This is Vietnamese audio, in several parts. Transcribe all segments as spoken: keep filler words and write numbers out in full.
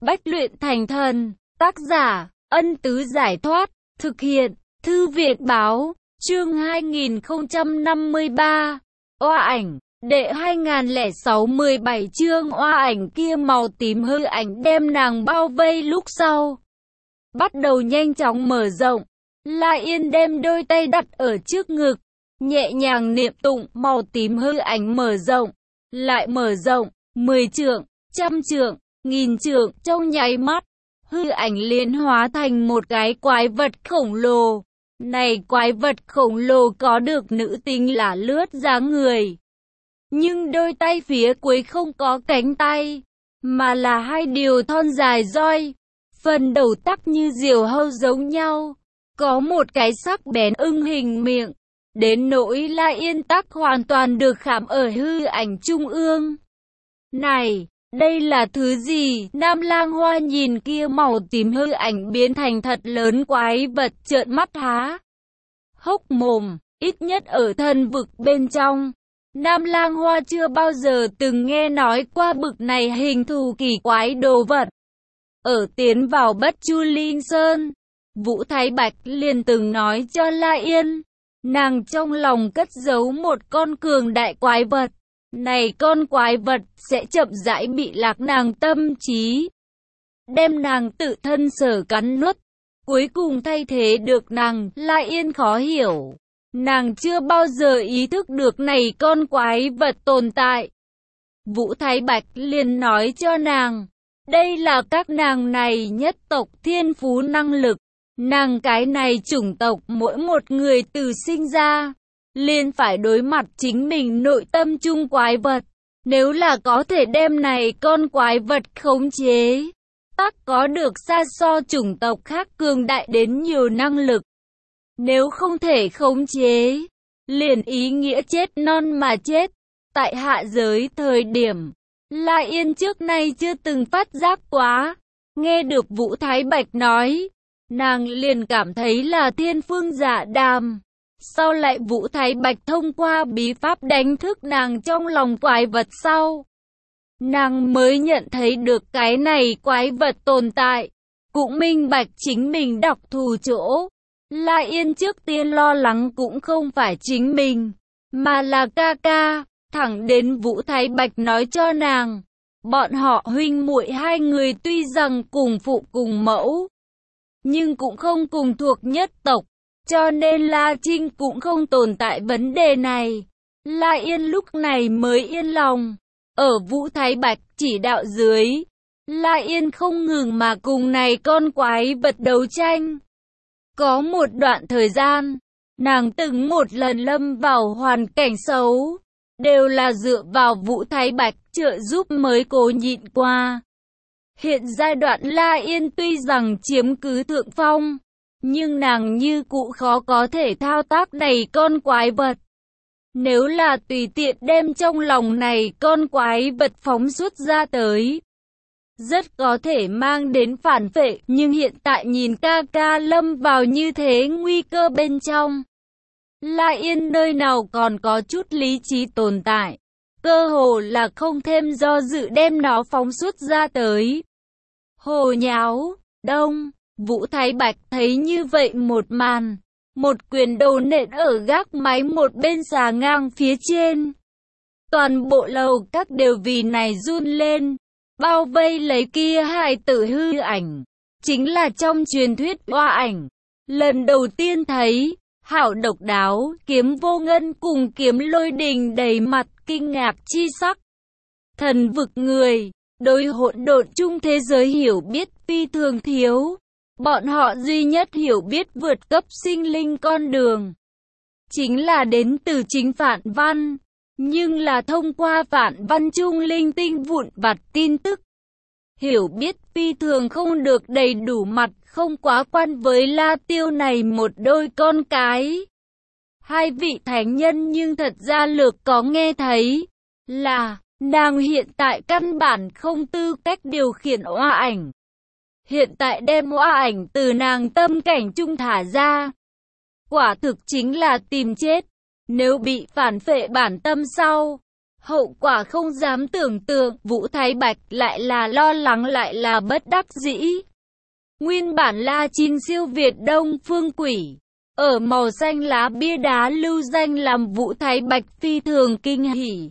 Bách luyện thành thần. Tác giả, Ân Tứ Giải Thoát. Thực hiện, Thư viện Báo. Chương hai nghìn không trăm năm mươi ba. Oa ảnh. Đệ hai nghìn lẻ sáu mười bảy chương oa ảnh kia màu tím hư ảnh đem nàng bao vây lúc sau. Bắt đầu nhanh chóng mở rộng. La Yên đem đôi tay đặt ở trước ngực. Nhẹ nhàng niệm tụng màu tím hư ảnh mở rộng. Lại mở rộng. Mười trượng, trăm trượng, nghìn trượng trong nháy mắt. Hư ảnh liền hóa thành một cái quái vật khổng lồ. Này quái vật khổng lồ có được nữ tính là lướt dáng người. Nhưng đôi tay phía cuối không có cánh tay, mà là hai điều thon dài roi. Phần đầu tắc như diều hâu giống nhau, có một cái sắc bén ưng hình miệng. Đến nỗi La Yên tắc hoàn toàn được khảm ở hư ảnh trung ương. Này, đây là thứ gì? Nam Lang Hoa nhìn kia màu tím hư ảnh biến thành thật lớn quái vật trợn mắt há hốc mồm, ít nhất ở thần vực bên trong. Nam Lang Hoa chưa bao giờ từng nghe nói qua bực này hình thù kỳ quái đồ vật. Ở tiến vào Bất Chu Linh Sơn, Vũ Thái Bạch liền từng nói cho La Yên, nàng trong lòng cất giấu một con cường đại quái vật. Này con quái vật sẽ chậm rãi bị lạc nàng tâm trí, đem nàng tự thân sở cắn nuốt, cuối cùng thay thế được nàng. La Yên khó hiểu. Nàng chưa bao giờ ý thức được này con quái vật tồn tại. Vũ Thái Bạch liền nói cho nàng, đây là các nàng này nhất tộc thiên phú năng lực. Nàng cái này chủng tộc mỗi một người từ sinh ra, liền phải đối mặt chính mình nội tâm chung quái vật. Nếu là có thể đem này con quái vật khống chế, tắc có được xa so chủng tộc khác cường đại đến nhiều năng lực. Nếu không thể khống chế, liền ý nghĩa chết non mà chết. Tại hạ giới thời điểm, La Yên trước nay chưa từng phát giác quá. Nghe được Vũ Thái Bạch nói, nàng liền cảm thấy là thiên phương dạ đàm. Sau lại Vũ Thái Bạch thông qua bí pháp đánh thức nàng trong lòng quái vật sau, nàng mới nhận thấy được cái này quái vật tồn tại, cũng minh bạch chính mình đặc thù chỗ. La Yên trước tiên lo lắng cũng không phải chính mình, mà là ca ca. Thẳng đến Vũ Thái Bạch nói cho nàng, bọn họ huynh muội hai người tuy rằng cùng phụ cùng mẫu, nhưng cũng không cùng thuộc nhất tộc, cho nên La Trinh cũng không tồn tại vấn đề này. La Yên lúc này mới yên lòng. Ở Vũ Thái Bạch chỉ đạo dưới, La Yên không ngừng mà cùng này con quái vật đấu tranh. Có một đoạn thời gian, nàng từng một lần lâm vào hoàn cảnh xấu, đều là dựa vào Vũ Thái Bạch trợ giúp mới cố nhịn qua. Hiện giai đoạn La Yên tuy rằng chiếm cứ thượng phong, nhưng nàng như cũ khó có thể thao tác này con quái vật. Nếu là tùy tiện đem trong lòng này con quái vật phóng xuất ra tới, rất có thể mang đến phản phệ. Nhưng hiện tại nhìn ca ca lâm vào như thế nguy cơ bên trong, La Yên nơi nào còn có chút lý trí tồn tại, cơ hồ là không thêm do dự đem nó phóng xuất ra tới. Hồ nháo, đông. Vũ Thái Bạch thấy như vậy một màn, một quyền đầu nện ở gác máy một bên xà ngang phía trên. Toàn bộ lầu các đều vì này run lên, bao vây lấy kia hài tử hư ảnh, chính là trong truyền thuyết oa ảnh. Lần đầu tiên thấy, hảo độc đáo, Kiếm Vô Ngân cùng Kiếm Lôi Đình đầy mặt kinh ngạc chi sắc. Thần vực người, đối hỗn độn chung thế giới hiểu biết phi thường thiếu. Bọn họ duy nhất hiểu biết vượt cấp sinh linh con đường, chính là đến từ chính phản văn, nhưng là thông qua phản văn chung linh tinh vụn vặt tin tức. Hiểu biết phi thường không được đầy đủ mặt không quá quan với La Tiêu này một đôi con cái. Hai vị thánh nhân nhưng thật ra lược có nghe thấy, là nàng hiện tại căn bản không tư cách điều khiển oa ảnh. Hiện tại đem oa ảnh từ nàng tâm cảnh trung thả ra, quả thực chính là tìm chết. Nếu bị phản phệ bản tâm sau, Hậu quả không dám tưởng tượng, Vũ Thái Bạch lại là lo lắng lại là bất đắc dĩ. Nguyên bản La Chin siêu Việt Đông Phương Quỷ, ở màu xanh lá bia đá lưu danh làm Vũ Thái Bạch phi thường kinh hỉ.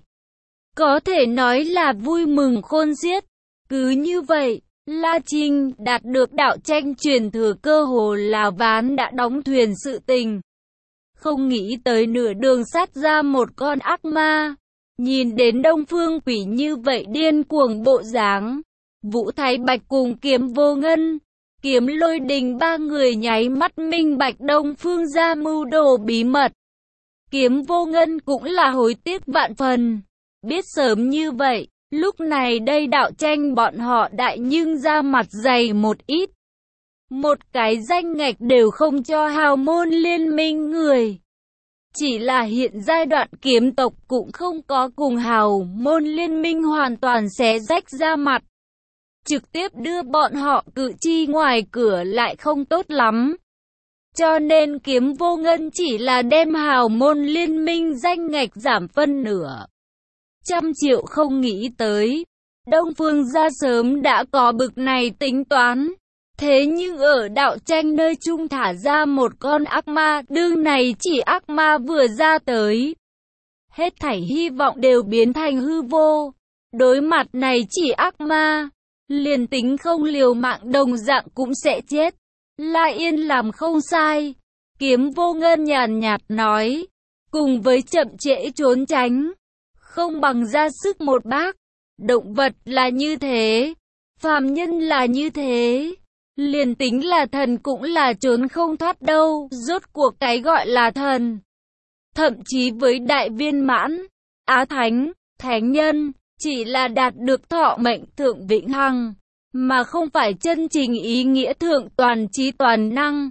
Có thể nói là vui mừng khôn xiết. Cứ như vậy, La Trinh đạt được đạo tranh truyền thừa cơ hồ là ván đã đóng thuyền sự tình. Không nghĩ tới nửa đường sát ra một con ác ma. Nhìn đến Đông Phương Quỷ như vậy điên cuồng bộ dáng, Vũ Thái Bạch cùng Kiếm Vô Ngân, Kiếm Lôi Đình ba người nháy mắt minh bạch Đông Phương ra mưu đồ bí mật. Kiếm Vô Ngân cũng là hối tiếc vạn phần. Biết sớm như vậy, lúc này đây đạo tranh bọn họ đại nhưng ra mặt dày một ít. Một cái danh ngạch đều không cho hào môn liên minh người. Chỉ là hiện giai đoạn kiếm tộc cũng không có cùng hào môn liên minh hoàn toàn xé rách ra mặt. Trực tiếp đưa bọn họ cự chi ngoài cửa lại không tốt lắm. Cho nên Kiếm Vô Ngân chỉ là đem hào môn liên minh danh ngạch giảm phân nửa. Trăm triệu không nghĩ tới, Đông Phương gia sớm đã có bực này tính toán. Thế nhưng ở đạo tranh nơi trung thả ra một con ác ma, đương này chỉ ác ma vừa ra tới. Hết thảy hy vọng đều biến thành hư vô. Đối mặt này chỉ ác ma, liền tính không liều mạng đồng dạng cũng sẽ chết. La Yên làm không sai. Kiếm Vô Ngân nhàn nhạt nói, cùng với chậm trễ trốn tránh, không bằng ra sức một bác. Động vật là như thế, phàm nhân là như thế. Liền tính là thần cũng là trốn không thoát đâu, rốt cuộc cái gọi là thần. Thậm chí với đại viên mãn, á thánh, thánh nhân, chỉ là đạt được thọ mệnh thượng vĩnh hằng, mà không phải chân chính ý nghĩa thượng toàn trí toàn năng.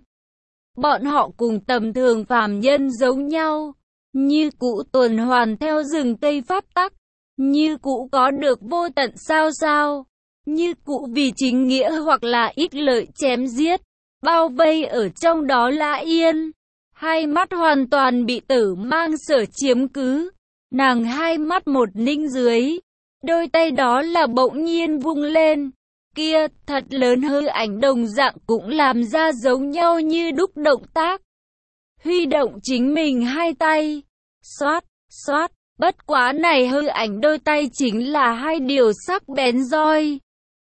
Bọn họ cùng tầm thường phàm nhân giống nhau, như cũ tuần hoàn theo rừng cây pháp tắc, như cũ có được vô tận sao sao. Như cũ vì chính nghĩa hoặc là ích lợi chém giết, bao vây ở trong đó La Yên. Hai mắt hoàn toàn bị tử mang sở chiếm cứ. Nàng hai mắt một ninh dưới, đôi tay đó là bỗng nhiên vung lên. Kia, thật lớn hư ảnh đồng dạng cũng làm ra giống nhau như đúc động tác. Huy động chính mình hai tay, xoát, xoát, bất quá này hư ảnh đôi tay chính là hai điều sắc bén roi.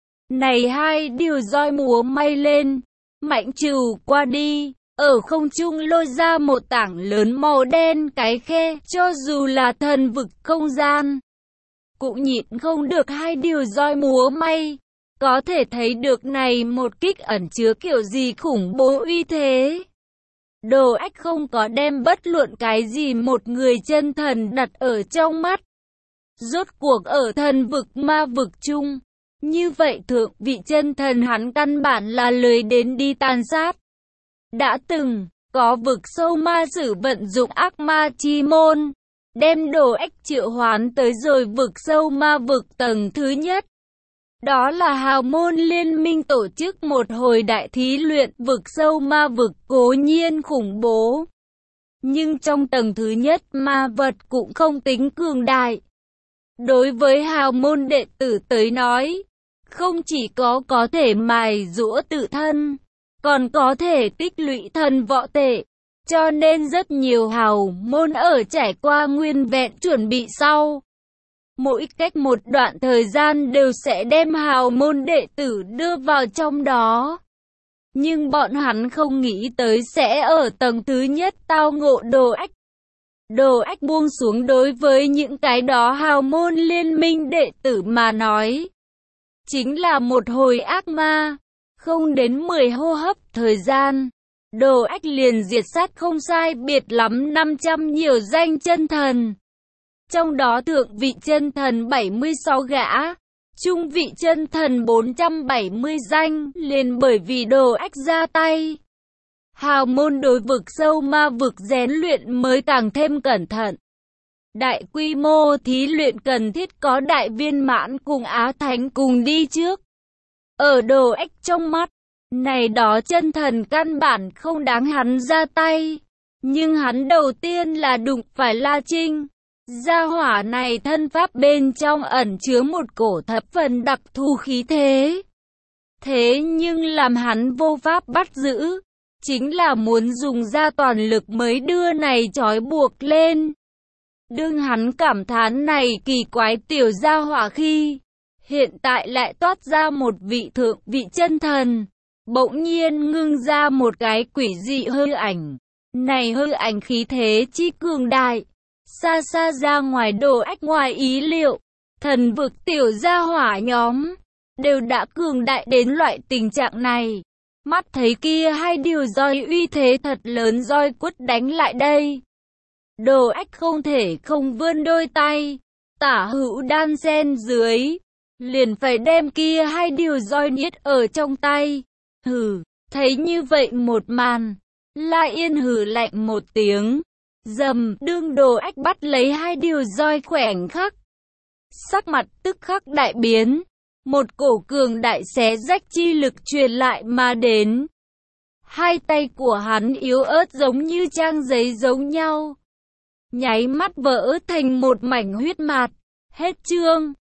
Này hai điều roi múa may lên, mạnh trừ qua đi, ở không trung lôi ra một tảng lớn màu đen cái khe, cho dù là thần vực không gian, cũng nhịn không được hai điều roi múa may. Có thể thấy được này một kích ẩn chứa kiểu gì khủng bố uy thế. Đồ Ách không có đem bất luận cái gì một người chân thần đặt ở trong mắt. Rốt cuộc ở thần vực ma vực chung. Như vậy thượng vị chân thần hắn căn bản là lười đến đi tàn sát. Đã từng, có vực sâu ma sử vận dụng ác ma chi môn, đem Đồ Ách triệu hoán tới rồi vực sâu ma vực tầng thứ nhất. Đó là hào môn liên minh tổ chức một hồi đại thí luyện vực sâu ma vực cố nhiên khủng bố. Nhưng trong tầng thứ nhất ma vật cũng không tính cường đại. Đối với hào môn đệ tử tới nói, không chỉ có có thể mài giũa tự thân, còn có thể tích lũy thần võ tệ. Cho nên rất nhiều hào môn ở trải qua nguyên vẹn chuẩn bị sau. Mỗi cách một đoạn thời gian đều sẽ đem hào môn đệ tử đưa vào trong đó. Nhưng bọn hắn không nghĩ tới sẽ ở tầng thứ nhất tao ngộ Đồ Ách. Đồ Ách buông xuống đối với những cái đó hào môn liên minh đệ tử mà nói. Chính là một hồi ác ma, không đến mười hô hấp thời gian. Đồ Ách liền diệt sát không sai biệt lắm năm trăm nhiều danh chân thần. Trong đó thượng vị chân thần bảy mươi sáu gã, trung vị chân thần bốn trăm bảy mươi danh, liền bởi vì Đồ Ách ra tay. Hào môn đối vực sâu ma vực rèn luyện mới càng thêm cẩn thận. Đại quy mô thí luyện cần thiết có đại viên mãn cùng á thánh cùng đi trước. Ở Đồ Ách trong mắt, này đó chân thần căn bản không đáng hắn ra tay. Nhưng hắn đầu tiên là đụng phải La Trinh. Gia hỏa này thân pháp bên trong ẩn chứa một cổ thập phần đặc thù khí thế. Thế nhưng làm hắn vô pháp bắt giữ, chính là muốn dùng ra toàn lực mới đưa này trói buộc lên. Đương hắn cảm thán này kỳ quái tiểu gia hỏa khi, hiện tại lại toát ra một vị thượng vị chân thần, bỗng nhiên ngưng ra một cái quỷ dị hư ảnh. Này hư ảnh khí thế chi cường đại, xa xa ra ngoài Đồ Ách ngoài ý liệu, thần vực tiểu gia hỏa nhóm đều đã cường đại đến loại tình trạng này. Mắt thấy kia hai điều roi uy thế thật lớn roi quất đánh lại đây. Đồ Ách không thể không vươn đôi tay, tả hữu đan xen dưới, liền phải đem kia hai điều roi niết ở trong tay. Hừ, thấy như vậy một màn, La Yên hừ lạnh một tiếng, dầm, đương Đồ Ách bắt lấy hai điều roi khoảnh khắc. Sắc mặt tức khắc đại biến, một cổ cường đại xé rách chi lực truyền lại mà đến. Hai tay của hắn yếu ớt giống như trang giấy giống nhau, nháy mắt vỡ thành một mảnh huyết mạt. Hết chương.